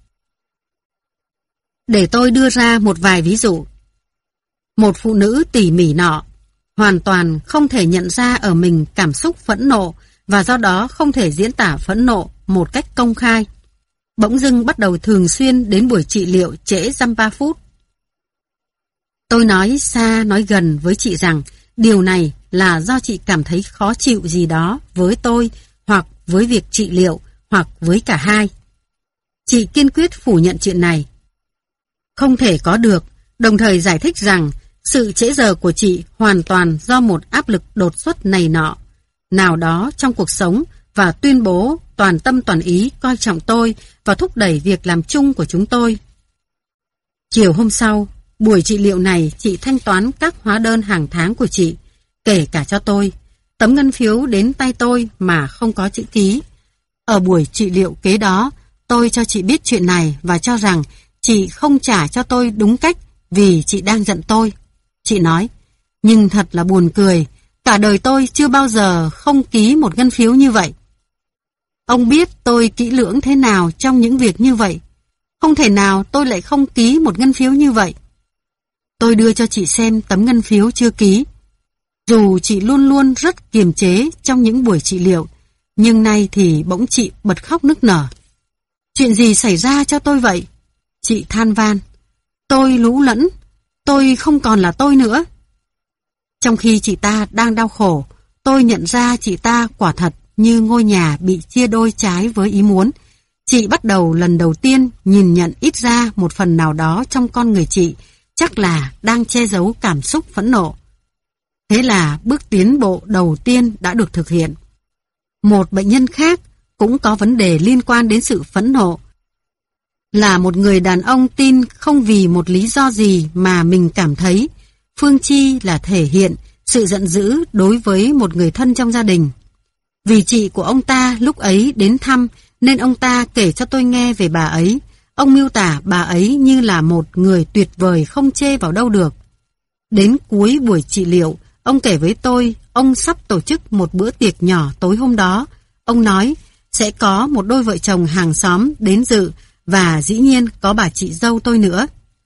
Để tôi đưa ra một vài ví dụ. Một phụ nữ tỉ mỉ nọ, hoàn toàn không thể nhận ra ở mình cảm xúc phẫn nộ và do đó không thể diễn tả phẫn nộ một cách công khai. Bỗng dưng bắt đầu thường xuyên đến buổi trị liệu trễ dăm ba phút. Tôi nói xa nói gần với chị rằng điều này là do chị cảm thấy khó chịu gì đó với tôi, hoặc với việc trị liệu, hoặc với cả hai. Chị kiên quyết phủ nhận chuyện này. Không thể có được, đồng thời giải thích rằng sự trễ giờ của chị hoàn toàn do một áp lực đột xuất này nọ, nào đó trong cuộc sống, và tuyên bố toàn tâm toàn ý coi trọng tôi và thúc đẩy việc làm chung của chúng tôi. Chiều hôm sau, buổi trị liệu này chị thanh toán các hóa đơn hàng tháng của chị, kể cả cho tôi. Tấm ngân phiếu đến tay tôi mà không có chữ ký. Ở buổi trị liệu kế đó, tôi cho chị biết chuyện này và cho rằng chị không trả cho tôi đúng cách vì chị đang giận tôi. Chị nói, nhưng thật là buồn cười, cả đời tôi chưa bao giờ không ký một ngân phiếu như vậy. Ông biết tôi kỹ lưỡng thế nào trong những việc như vậy. Không thể nào tôi lại không ký một ngân phiếu như vậy. Tôi đưa cho chị xem tấm ngân phiếu chưa ký. Dù chị luôn luôn rất kiềm chế trong những buổi trị liệu, nhưng nay thì bỗng chị bật khóc nức nở. Chuyện gì xảy ra cho tôi vậy? Chị than van. Tôi lú lẫn, tôi không còn là tôi nữa. Trong khi chị ta đang đau khổ, tôi nhận ra chị ta quả thật như ngôi nhà bị chia đôi trái với ý muốn. Chị bắt đầu lần đầu tiên nhìn nhận ít ra một phần nào đó trong con người chị, chắc là đang che giấu cảm xúc phẫn nộ. Thế là bước tiến bộ đầu tiên đã được thực hiện. Một bệnh nhân khác cũng có vấn đề liên quan đến sự phẫn nộ. Là một người đàn ông tin không vì một lý do gì mà mình cảm thấy, phương chi là thể hiện sự giận dữ đối với một người thân trong gia đình. Vì chị của ông ta lúc ấy đến thăm nên ông ta kể cho tôi nghe về bà ấy. Ông miêu tả bà ấy như là một người tuyệt vời không chê vào đâu được. Đến cuối buổi trị liệu, ông kể với tôi ông sắp tổ chức một bữa tiệc nhỏ tối hôm đó. Ông nói sẽ có một đôi vợ chồng hàng xóm đến dự và dĩ nhiên có bà chị dâu tôi nữa.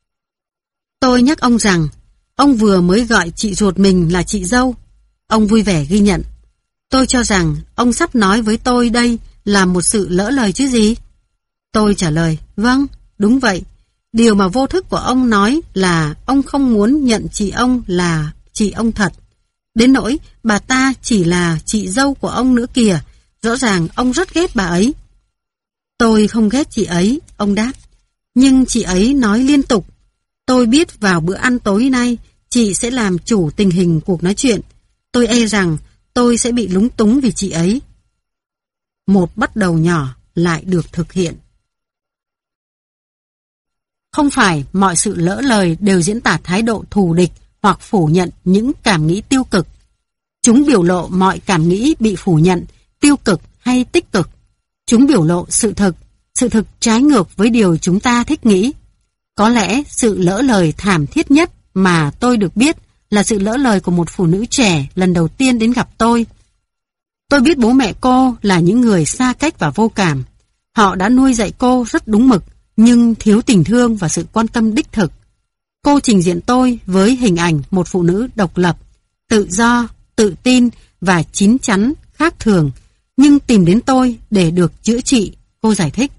Tôi nhắc ông rằng ông vừa mới gọi chị ruột mình là chị dâu. Ông vui vẻ ghi nhận. Tôi cho rằng ông sắp nói với tôi đây là một sự lỡ lời chứ gì. Tôi trả lời, vâng, đúng vậy. Điều mà vô thức của ông nói là ông không muốn nhận chị ông là chị ông thật. Đến nỗi bà ta chỉ là chị dâu của ông nữa kìa. Rõ ràng ông rất ghét bà ấy. Tôi không ghét chị ấy, ông đáp. Nhưng chị ấy nói liên tục. Tôi biết vào bữa ăn tối nay chị sẽ làm chủ tình hình cuộc nói chuyện. Tôi e rằng tôi sẽ bị lúng túng vì chị ấy. Một bắt đầu nhỏ lại được thực hiện. Không phải mọi sự lỡ lời đều diễn tả thái độ thù địch hoặc phủ nhận những cảm nghĩ tiêu cực. Chúng biểu lộ mọi cảm nghĩ bị phủ nhận, tiêu cực hay tích cực. Chúng biểu lộ sự thực, sự thực trái ngược với điều chúng ta thích nghĩ. Có lẽ sự lỡ lời thảm thiết nhất mà tôi được biết là sự lỡ lời của một phụ nữ trẻ lần đầu tiên đến gặp tôi. Tôi biết bố mẹ cô là những người xa cách và vô cảm. Họ đã nuôi dạy cô rất đúng mực, nhưng thiếu tình thương và sự quan tâm đích thực. Cô trình diện tôi với hình ảnh một phụ nữ độc lập, tự do, tự tin và chín chắn, khác thường, nhưng tìm đến tôi để được chữa trị, cô giải thích.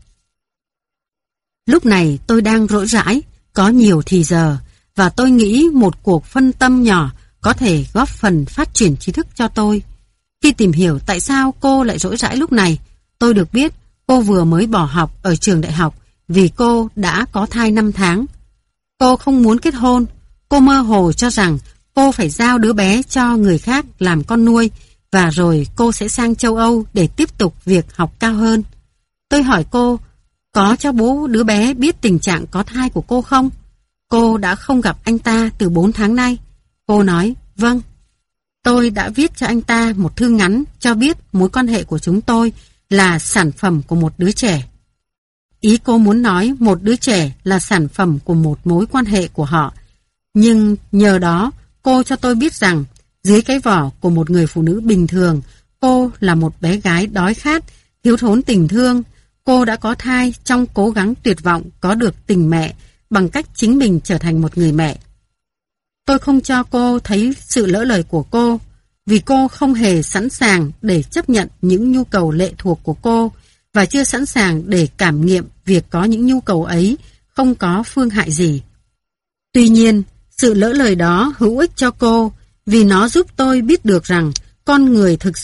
Lúc này tôi đang rỗi rãi, có nhiều thì giờ, và tôi nghĩ một cuộc phân tâm nhỏ có thể góp phần phát triển trí thức cho tôi. Khi tìm hiểu tại sao cô lại rỗi rãi lúc này, tôi được biết cô vừa mới bỏ học ở trường đại học vì cô đã có thai năm tháng. Cô không muốn kết hôn, cô mơ hồ cho rằng cô phải giao đứa bé cho người khác làm con nuôi và rồi cô sẽ sang châu Âu để tiếp tục việc học cao hơn. Tôi hỏi cô, có cho bố đứa bé biết tình trạng có thai của cô không? Cô đã không gặp anh ta từ bốn tháng nay. Cô nói, vâng. Tôi đã viết cho anh ta một thư ngắn cho biết mối quan hệ của chúng tôi là sản phẩm của một đứa trẻ. Ý cô muốn nói một đứa trẻ là sản phẩm của một mối quan hệ của họ. Nhưng nhờ đó, cô cho tôi biết rằng dưới cái vỏ của một người phụ nữ bình thường, cô là một bé gái đói khát, thiếu thốn tình thương. Cô đã có thai trong cố gắng tuyệt vọng có được tình mẹ bằng cách chính mình trở thành một người mẹ. Tôi không cho cô thấy sự lỡ lời của cô, vì cô không hề sẵn sàng để chấp nhận những nhu cầu lệ thuộc của cô và chưa sẵn sàng để cảm nghiệm việc có những nhu cầu ấy không có phương hại gì. Tuy nhiên, sự lỡ lời đó hữu ích cho cô vì nó giúp tôi biết được rằng con người thực sự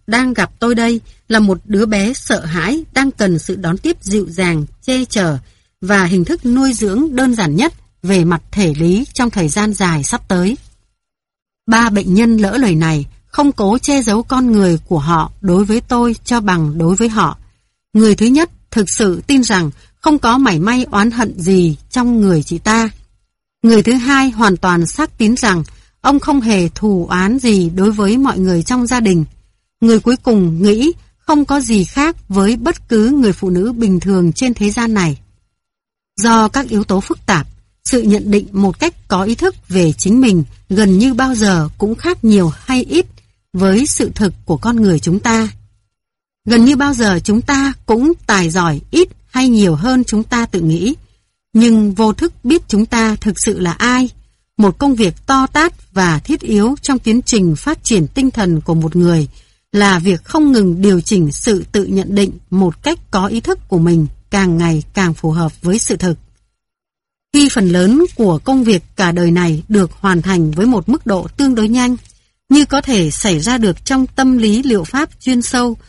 đang gặp tôi đây là một đứa bé sợ hãi đang cần sự đón tiếp dịu dàng, che chở và hình thức nuôi dưỡng đơn giản nhất về mặt thể lý trong thời gian dài sắp tới. Ba bệnh nhân lỡ lời này không cố che giấu con người của họ đối với tôi cho bằng đối với họ. Người thứ nhất thực sự tin rằng không có mảy may oán hận gì trong người chị ta. Người thứ hai hoàn toàn xác tín rằng ông không hề thù oán gì đối với mọi người trong gia đình. Người cuối cùng nghĩ không có gì khác với bất cứ người phụ nữ bình thường trên thế gian này. Do các yếu tố phức tạp, sự nhận định một cách có ý thức về chính mình gần như bao giờ cũng khác nhiều hay ít với sự thực của con người chúng ta. Gần như bao giờ chúng ta cũng tài giỏi ít hay nhiều hơn chúng ta tự nghĩ, nhưng vô thức biết chúng ta thực sự là ai. Một công việc to tát và thiết yếu trong tiến trình phát triển tinh thần của một người là việc không ngừng điều chỉnh sự tự nhận định một cách có ý thức của mình càng ngày càng phù hợp với sự thực. Khi phần lớn của công việc cả đời này được hoàn thành với một mức độ tương đối nhanh, như có thể xảy ra được trong tâm lý liệu pháp chuyên sâu,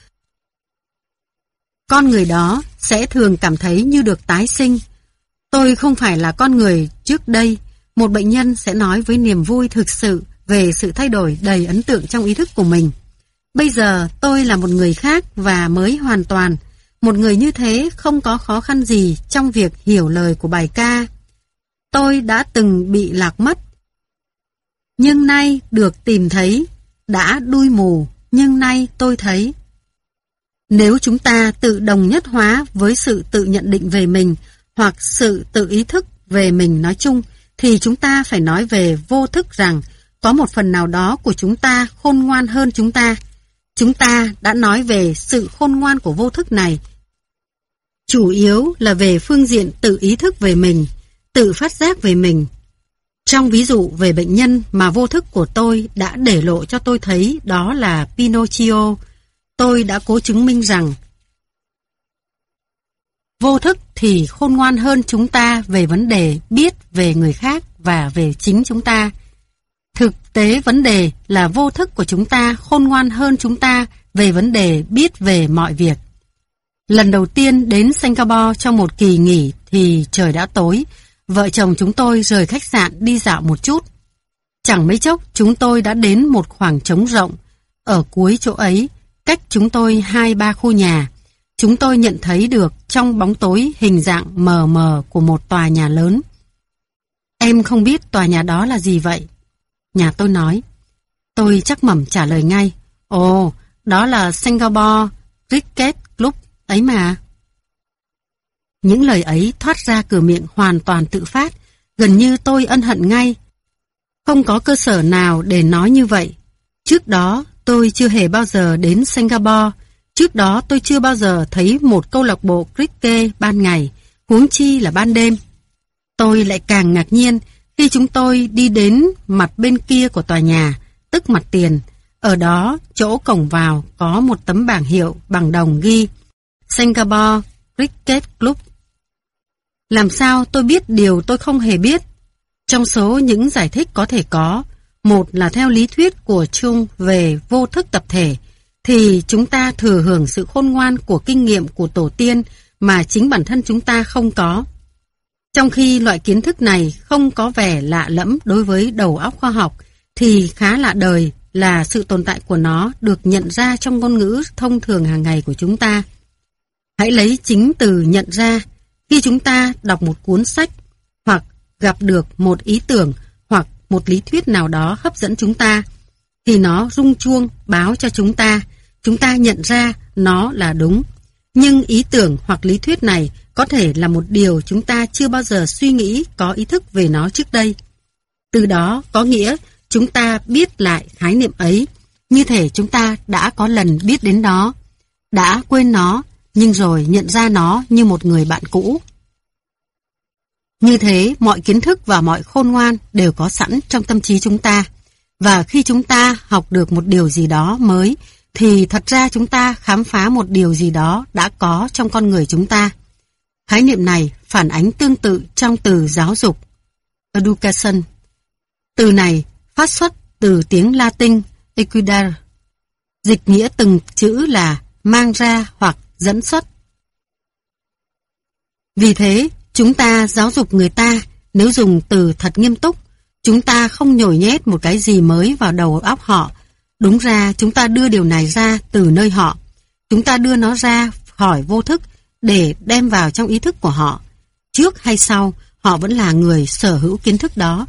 con người đó sẽ thường cảm thấy như được tái sinh. Tôi không phải là con người trước đây, một bệnh nhân sẽ nói với niềm vui thực sự về sự thay đổi đầy ấn tượng trong ý thức của mình. Bây giờ tôi là một người khác và mới hoàn toàn. Một người như thế không có khó khăn gì trong việc hiểu lời của bài ca. Tôi đã từng bị lạc mất, nhưng nay được tìm thấy, đã đui mù, nhưng nay tôi thấy. Nếu chúng ta tự đồng nhất hóa với sự tự nhận định về mình hoặc sự tự ý thức về mình nói chung, thì chúng ta phải nói về vô thức rằng có một phần nào đó của chúng ta khôn ngoan hơn chúng ta. Chúng ta đã nói về sự khôn ngoan của vô thức này, chủ yếu là về phương diện tự ý thức về mình, tự phát giác về mình. Trong ví dụ về bệnh nhân mà vô thức của tôi đã để lộ cho tôi thấy đó là Pinocchio, tôi đã cố chứng minh rằng vô thức thì khôn ngoan hơn chúng ta về vấn đề biết về người khác và về chính chúng ta. Thực tế vấn đề là vô thức của chúng ta khôn ngoan hơn chúng ta về vấn đề biết về mọi việc. Lần đầu tiên đến Singapore trong một kỳ nghỉ thì trời đã tối. Vợ chồng chúng tôi rời khách sạn đi dạo một chút. Chẳng mấy chốc chúng tôi đã đến một khoảng trống rộng. Ở cuối chỗ ấy, cách chúng tôi hai ba khu nhà, chúng tôi nhận thấy được trong bóng tối hình dạng mờ mờ của một tòa nhà lớn. Em không biết tòa nhà đó là gì vậy? Nhà tôi nói. Tôi chắc mẩm trả lời ngay. Ồ, đó là Singapore Cricket Club ấy mà. Những lời ấy thoát ra cửa miệng hoàn toàn tự phát, gần như tôi ân hận ngay. Không có cơ sở nào để nói như vậy. Trước đó tôi chưa hề bao giờ đến Singapore. Trước đó tôi chưa bao giờ thấy một câu lạc bộ cricket ban ngày, huống chi là ban đêm. Tôi lại càng ngạc nhiên khi chúng tôi đi đến mặt bên kia của tòa nhà, tức mặt tiền. Ở đó, chỗ cổng vào có một tấm bảng hiệu bằng đồng ghi Singapore Cricket Club. Làm sao tôi biết điều tôi không hề biết? Trong số những giải thích có thể có, một là theo lý thuyết của Chung về vô thức tập thể, thì chúng ta thừa hưởng sự khôn ngoan của kinh nghiệm của tổ tiên mà chính bản thân chúng ta không có. Trong khi loại kiến thức này không có vẻ lạ lẫm đối với đầu óc khoa học, thì khá lạ đời là sự tồn tại của nó được nhận ra trong ngôn ngữ thông thường hàng ngày của chúng ta. Hãy lấy chính từ nhận ra. Khi chúng ta đọc một cuốn sách, hoặc gặp được một ý tưởng, hoặc một lý thuyết nào đó hấp dẫn chúng ta, thì nó rung chuông báo cho chúng ta, chúng ta nhận ra nó là đúng. Nhưng ý tưởng hoặc lý thuyết này có thể là một điều chúng ta chưa bao giờ suy nghĩ có ý thức về nó trước đây. Từ đó có nghĩa chúng ta biết lại khái niệm ấy, như thể chúng ta đã có lần biết đến nó, đã quên nó, nhưng rồi nhận ra nó như một người bạn cũ. Như thế, mọi kiến thức và mọi khôn ngoan đều có sẵn trong tâm trí chúng ta. Và khi chúng ta học được một điều gì đó mới, thì thật ra chúng ta khám phá một điều gì đó đã có trong con người chúng ta. Khái niệm này phản ánh tương tự trong từ giáo dục, education. Từ này phát xuất từ tiếng Latin equidare, dịch nghĩa từng chữ là mang ra hoặc dẫn xuất. Vì thế, chúng ta giáo dục người ta, nếu dùng từ thật nghiêm túc, chúng ta không nhồi nhét một cái gì mới vào đầu óc họ. Đúng ra, chúng ta đưa điều này ra từ nơi họ. Chúng ta đưa nó ra khỏi vô thức để đem vào trong ý thức của họ. Trước hay sau, họ vẫn là người sở hữu kiến thức đó.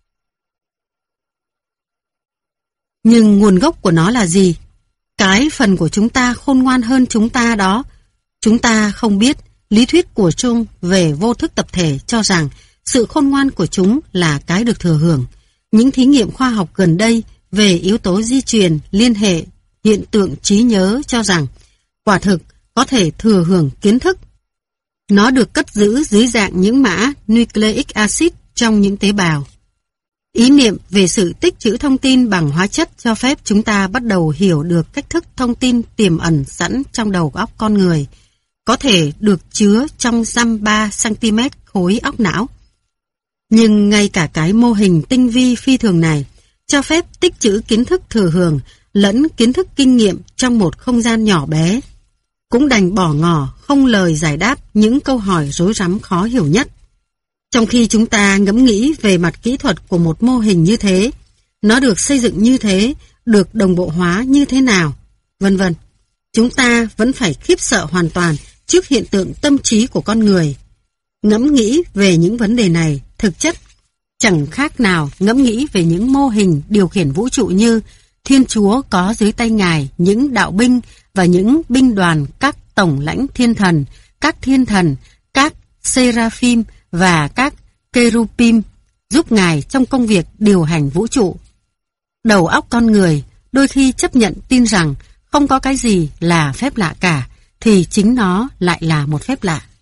Nhưng nguồn gốc của nó là gì? Cái phần của chúng ta khôn ngoan hơn chúng ta đó. Chúng ta không biết. Lý thuyết của Trung về vô thức tập thể cho rằng sự khôn ngoan của chúng là cái được thừa hưởng. Những thí nghiệm khoa học gần đây về yếu tố di truyền, liên hệ, hiện tượng trí nhớ cho rằng quả thực có thể thừa hưởng kiến thức. Nó được cất giữ dưới dạng những mã nucleic acid trong những tế bào. Ý niệm về sự tích trữ thông tin bằng hóa chất cho phép chúng ta bắt đầu hiểu được cách thức thông tin tiềm ẩn sẵn trong đầu óc con người, có thể được chứa trong dăm ba xăng-ti-mét khối óc não. Nhưng ngay cả cái mô hình tinh vi phi thường này cho phép tích trữ kiến thức thừa hưởng lẫn kiến thức kinh nghiệm trong một không gian nhỏ bé, cũng đành bỏ ngỏ không lời giải đáp những câu hỏi rối rắm khó hiểu nhất. Trong khi chúng ta ngẫm nghĩ về mặt kỹ thuật của một mô hình như thế, nó được xây dựng như thế, được đồng bộ hóa như thế nào, vân vân, chúng ta vẫn phải khiếp sợ hoàn toàn trước hiện tượng tâm trí của con người. Ngẫm nghĩ về những vấn đề này thực chất chẳng khác nào ngẫm nghĩ về những mô hình điều khiển vũ trụ như Thiên Chúa có dưới tay Ngài những đạo binh và những binh đoàn, các tổng lãnh thiên thần, các thiên thần, các seraphim và các kerubim giúp Ngài trong công việc điều hành vũ trụ. Đầu óc con người đôi khi chấp nhận tin rằng không có cái gì là phép lạ cả, thì chính nó lại là một phép lạ.